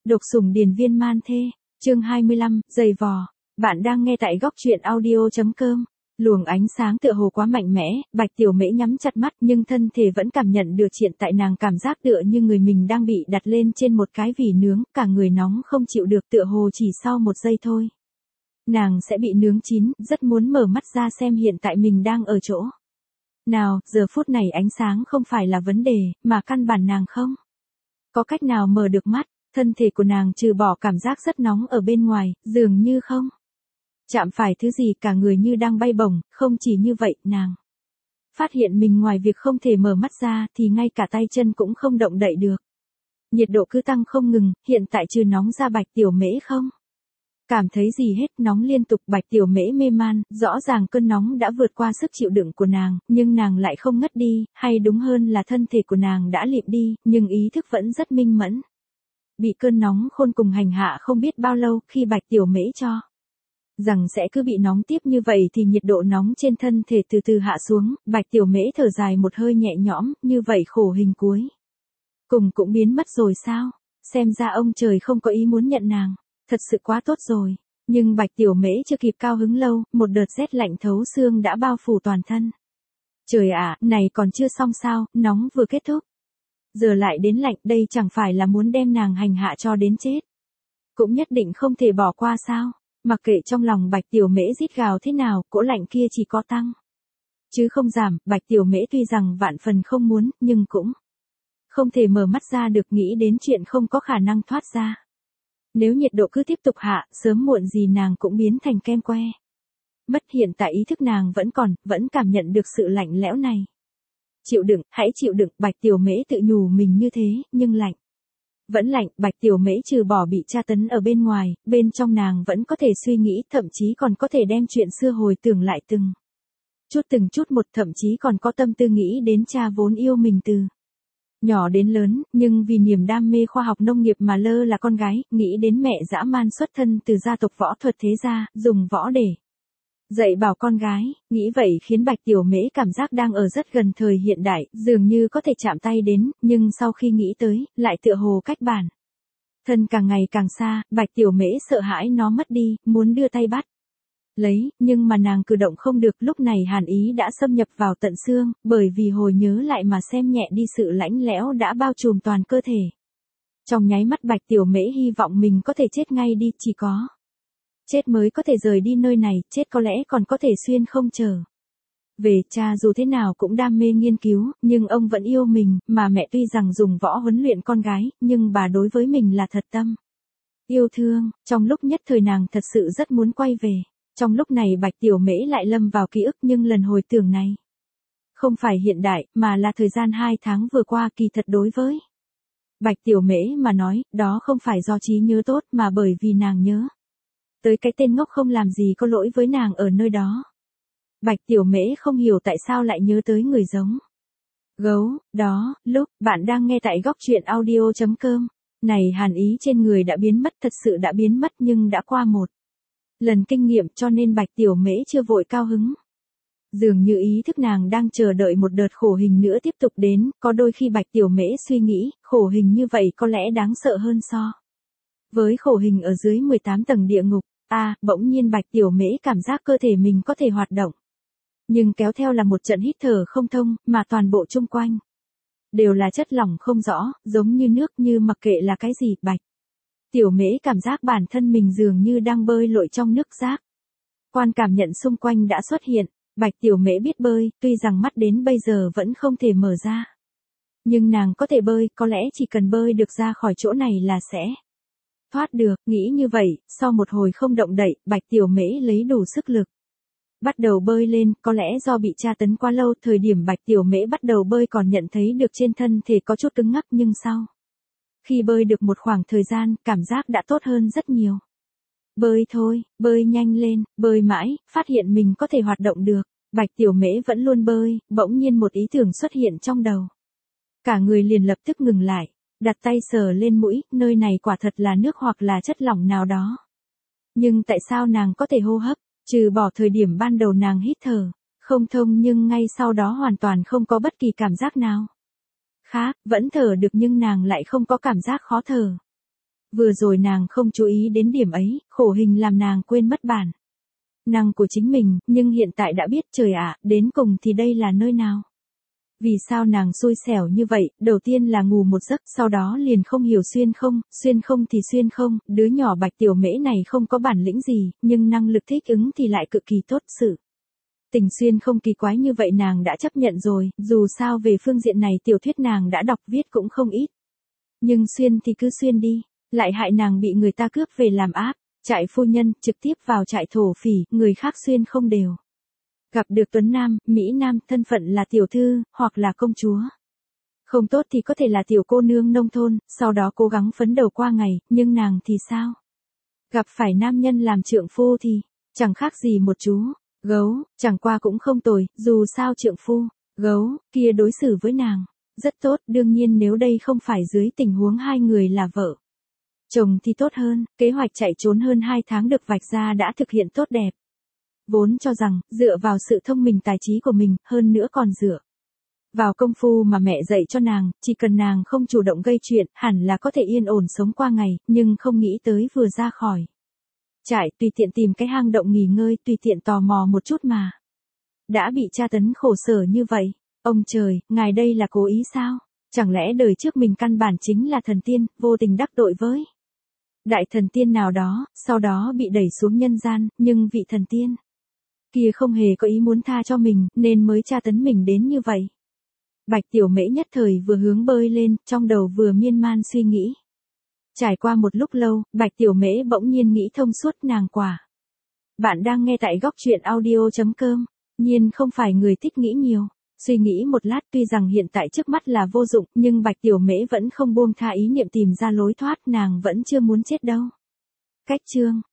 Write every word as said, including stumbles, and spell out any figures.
Độc sủng điền viên man thê, chương hai mươi lăm, giày vò. Bạn đang nghe tại góc truyện audio chấm com. Luồng ánh sáng tựa hồ quá mạnh mẽ, Bạch Tiểu Mễ nhắm chặt mắt nhưng thân thể vẫn cảm nhận được hiện tại nàng cảm giác tựa như người mình đang bị đặt lên trên một cái vỉ nướng, cả người nóng không chịu được tựa hồ chỉ sau một giây thôi. Nàng sẽ bị nướng chín, rất muốn mở mắt ra xem hiện tại mình đang ở chỗ nào, giờ phút này ánh sáng không phải là vấn đề, mà căn bản nàng không có cách nào mở được mắt. Thân thể của nàng trừ bỏ cảm giác rất nóng ở bên ngoài, dường như không chạm phải thứ gì, cả người như đang bay bổng. Không chỉ như vậy, nàng phát hiện mình ngoài việc không thể mở mắt ra thì ngay cả tay chân cũng không động đậy được. Nhiệt độ cứ tăng không ngừng, hiện tại trừ nóng ra Bạch Tiểu Mễ không cảm thấy gì hết, nóng liên tục. Bạch Tiểu Mễ mê man, rõ ràng cơn nóng đã vượt qua sức chịu đựng của nàng, nhưng nàng lại không ngất đi, hay đúng hơn là thân thể của nàng đã lịm đi, nhưng ý thức vẫn rất minh mẫn. Bị cơn nóng khôn cùng hành hạ không biết bao lâu, khi Bạch Tiểu Mễ cho rằng sẽ cứ bị nóng tiếp như vậy thì nhiệt độ nóng trên thân thể từ từ hạ xuống, Bạch Tiểu Mễ thở dài một hơi nhẹ nhõm, như vậy khổ hình cuối cùng cũng biến mất rồi sao? Xem ra ông trời không có ý muốn nhận nàng, thật sự quá tốt rồi. Nhưng Bạch Tiểu Mễ chưa kịp cao hứng lâu, một đợt rét lạnh thấu xương đã bao phủ toàn thân. Trời ạ, này còn chưa xong sao, nóng vừa kết thúc giờ lại đến lạnh, đây chẳng phải là muốn đem nàng hành hạ cho đến chết. Cũng nhất định không thể bỏ qua sao? Mặc kệ trong lòng Bạch Tiểu Mễ rít gào thế nào, cỗ lạnh kia chỉ có tăng chứ không giảm. Bạch Tiểu Mễ tuy rằng vạn phần không muốn, nhưng cũng không thể mở mắt ra được, nghĩ đến chuyện không có khả năng thoát ra. Nếu nhiệt độ cứ tiếp tục hạ, sớm muộn gì nàng cũng biến thành kem que mất. Hiện tại ý thức nàng vẫn còn, vẫn cảm nhận được sự lạnh lẽo này. Chịu đựng, hãy chịu đựng. Bạch Tiểu Mễ tự nhủ mình như thế, nhưng lạnh vẫn lạnh. Bạch Tiểu Mễ trừ bỏ bị tra tấn ở bên ngoài, bên trong nàng vẫn có thể suy nghĩ, thậm chí còn có thể đem chuyện xưa hồi tưởng lại từng chút từng chút một, thậm chí còn có tâm tư nghĩ đến cha vốn yêu mình từ nhỏ đến lớn, nhưng vì niềm đam mê khoa học nông nghiệp mà lơ là con gái, nghĩ đến mẹ dã man xuất thân từ gia tộc võ thuật thế gia, dùng võ để dạy bảo con gái. Nghĩ vậy khiến Bạch Tiểu Mễ cảm giác đang ở rất gần thời hiện đại, dường như có thể chạm tay đến, nhưng sau khi nghĩ tới, lại tựa hồ cách bản thân càng ngày càng xa. Bạch Tiểu Mễ sợ hãi nó mất đi, muốn đưa tay bắt lấy, nhưng mà nàng cử động không được. Lúc này hàn ý đã xâm nhập vào tận xương, bởi vì hồi nhớ lại mà xem nhẹ đi sự lãnh lẽo đã bao trùm toàn cơ thể. Trong nháy mắt Bạch Tiểu Mễ hy vọng mình có thể chết ngay đi, chỉ có chết mới có thể rời đi nơi này, chết có lẽ còn có thể xuyên không trở về. Cha dù thế nào cũng đam mê nghiên cứu, nhưng ông vẫn yêu mình, mà mẹ tuy rằng dùng võ huấn luyện con gái, nhưng bà đối với mình là thật tâm yêu thương. Trong lúc nhất thời nàng thật sự rất muốn quay về. Trong lúc này Bạch Tiểu Mễ lại lâm vào ký ức, nhưng lần hồi tưởng này không phải hiện đại, mà là thời gian hai tháng vừa qua. Kỳ thật đối với Bạch Tiểu Mễ mà nói, đó không phải do trí nhớ tốt, mà bởi vì nàng nhớ tới cái tên ngốc không làm gì có lỗi với nàng ở nơi đó. Bạch Tiểu Mễ không hiểu tại sao lại nhớ tới người giống gấu đó. Lúc bạn đang nghe tại góc truyện audio chấm com, này hàn ý trên người đã biến mất, thật sự đã biến mất, nhưng đã qua một lần kinh nghiệm, cho nên Bạch Tiểu Mễ chưa vội cao hứng. Dường như ý thức nàng đang chờ đợi một đợt khổ hình nữa tiếp tục đến. Có đôi khi Bạch Tiểu Mễ suy nghĩ, khổ hình như vậy có lẽ đáng sợ hơn so với khổ hình ở dưới mười tám tầng địa ngục. A, à, bỗng nhiên Bạch Tiểu Mễ cảm giác cơ thể mình có thể hoạt động, nhưng kéo theo là một trận hít thở không thông, mà toàn bộ chung quanh đều là chất lỏng không rõ, giống như nước, như mặc kệ là cái gì. Bạch Tiểu Mễ cảm giác bản thân mình dường như đang bơi lội trong nước giác quan cảm nhận xung quanh đã xuất hiện. Bạch Tiểu Mễ biết bơi, tuy rằng mắt đến bây giờ vẫn không thể mở ra, nhưng nàng có thể bơi, có lẽ chỉ cần bơi được ra khỏi chỗ này là sẽ thoát được. Nghĩ như vậy, sau một hồi không động đậy, Bạch Tiểu Mễ lấy đủ sức lực bắt đầu bơi lên. Có lẽ do bị tra tấn quá lâu, thời điểm Bạch Tiểu Mễ bắt đầu bơi còn nhận thấy được trên thân thể có chút cứng ngắc, nhưng sau khi bơi được một khoảng thời gian, cảm giác đã tốt hơn rất nhiều. Bơi thôi, bơi nhanh lên, bơi mãi, phát hiện mình có thể hoạt động được. Bạch Tiểu Mễ vẫn luôn bơi, bỗng nhiên một ý tưởng xuất hiện trong đầu. Cả người liền lập tức ngừng lại, đặt tay sờ lên mũi, nơi này quả thật là nước hoặc là chất lỏng nào đó. Nhưng tại sao nàng có thể hô hấp, trừ bỏ thời điểm ban đầu nàng hít thở không thông, nhưng ngay sau đó hoàn toàn không có bất kỳ cảm giác nào khác, vẫn thở được nhưng nàng lại không có cảm giác khó thở. Vừa rồi nàng không chú ý đến điểm ấy, khổ hình làm nàng quên mất bản năng của chính mình, nhưng hiện tại đã biết trời ạ, đến cùng thì đây là nơi nào. Vì sao nàng xui xẻo như vậy, đầu tiên là ngủ một giấc, sau đó liền không hiểu xuyên không, xuyên không thì xuyên không, đứa nhỏ Bạch Tiểu Mễ này không có bản lĩnh gì, nhưng năng lực thích ứng thì lại cực kỳ tốt sự. Tình xuyên không kỳ quái như vậy nàng đã chấp nhận rồi, dù sao về phương diện này tiểu thuyết nàng đã đọc viết cũng không ít. Nhưng xuyên thì cứ xuyên đi, lại hại nàng bị người ta cướp về làm áp, trại phu nhân, trực tiếp vào trại thổ phỉ, người khác xuyên không đều. Gặp được Tuấn Nam, Mỹ Nam, thân phận là tiểu thư, hoặc là công chúa. Không tốt thì có thể là tiểu cô nương nông thôn, sau đó cố gắng phấn đấu qua ngày, nhưng nàng thì sao? Gặp phải nam nhân làm trượng phu thì, chẳng khác gì một chú gấu, chẳng qua cũng không tồi, dù sao trượng phu, gấu, kia đối xử với nàng, rất tốt, đương nhiên nếu đây không phải dưới tình huống hai người là vợ chồng thì tốt hơn, kế hoạch chạy trốn hơn hai tháng được vạch ra đã thực hiện tốt đẹp. Vốn cho rằng, dựa vào sự thông minh tài trí của mình, hơn nữa còn dựa vào công phu mà mẹ dạy cho nàng, chỉ cần nàng không chủ động gây chuyện, hẳn là có thể yên ổn sống qua ngày, nhưng không nghĩ tới vừa ra khỏi trại, tùy tiện tìm cái hang động nghỉ ngơi, tùy tiện tò mò một chút mà đã bị tra tấn khổ sở như vậy. Ông trời, ngài đây là cố ý sao? Chẳng lẽ đời trước mình căn bản chính là thần tiên, vô tình đắc tội với đại thần tiên nào đó, sau đó bị đẩy xuống nhân gian, nhưng vị thần tiên kia không hề có ý muốn tha cho mình, nên mới tra tấn mình đến như vậy. Bạch Tiểu Mễ nhất thời vừa hướng bơi lên, trong đầu vừa miên man suy nghĩ. Trải qua một lúc lâu, Bạch Tiểu Mễ bỗng nhiên nghĩ thông suốt nàng quả. Bạn đang nghe tại góc truyện audio chấm com, nhiên không phải người thích nghĩ nhiều. Suy nghĩ một lát, tuy rằng hiện tại trước mắt là vô dụng, nhưng Bạch Tiểu Mễ vẫn không buông tha ý niệm tìm ra lối thoát, nàng vẫn chưa muốn chết đâu. Cách chương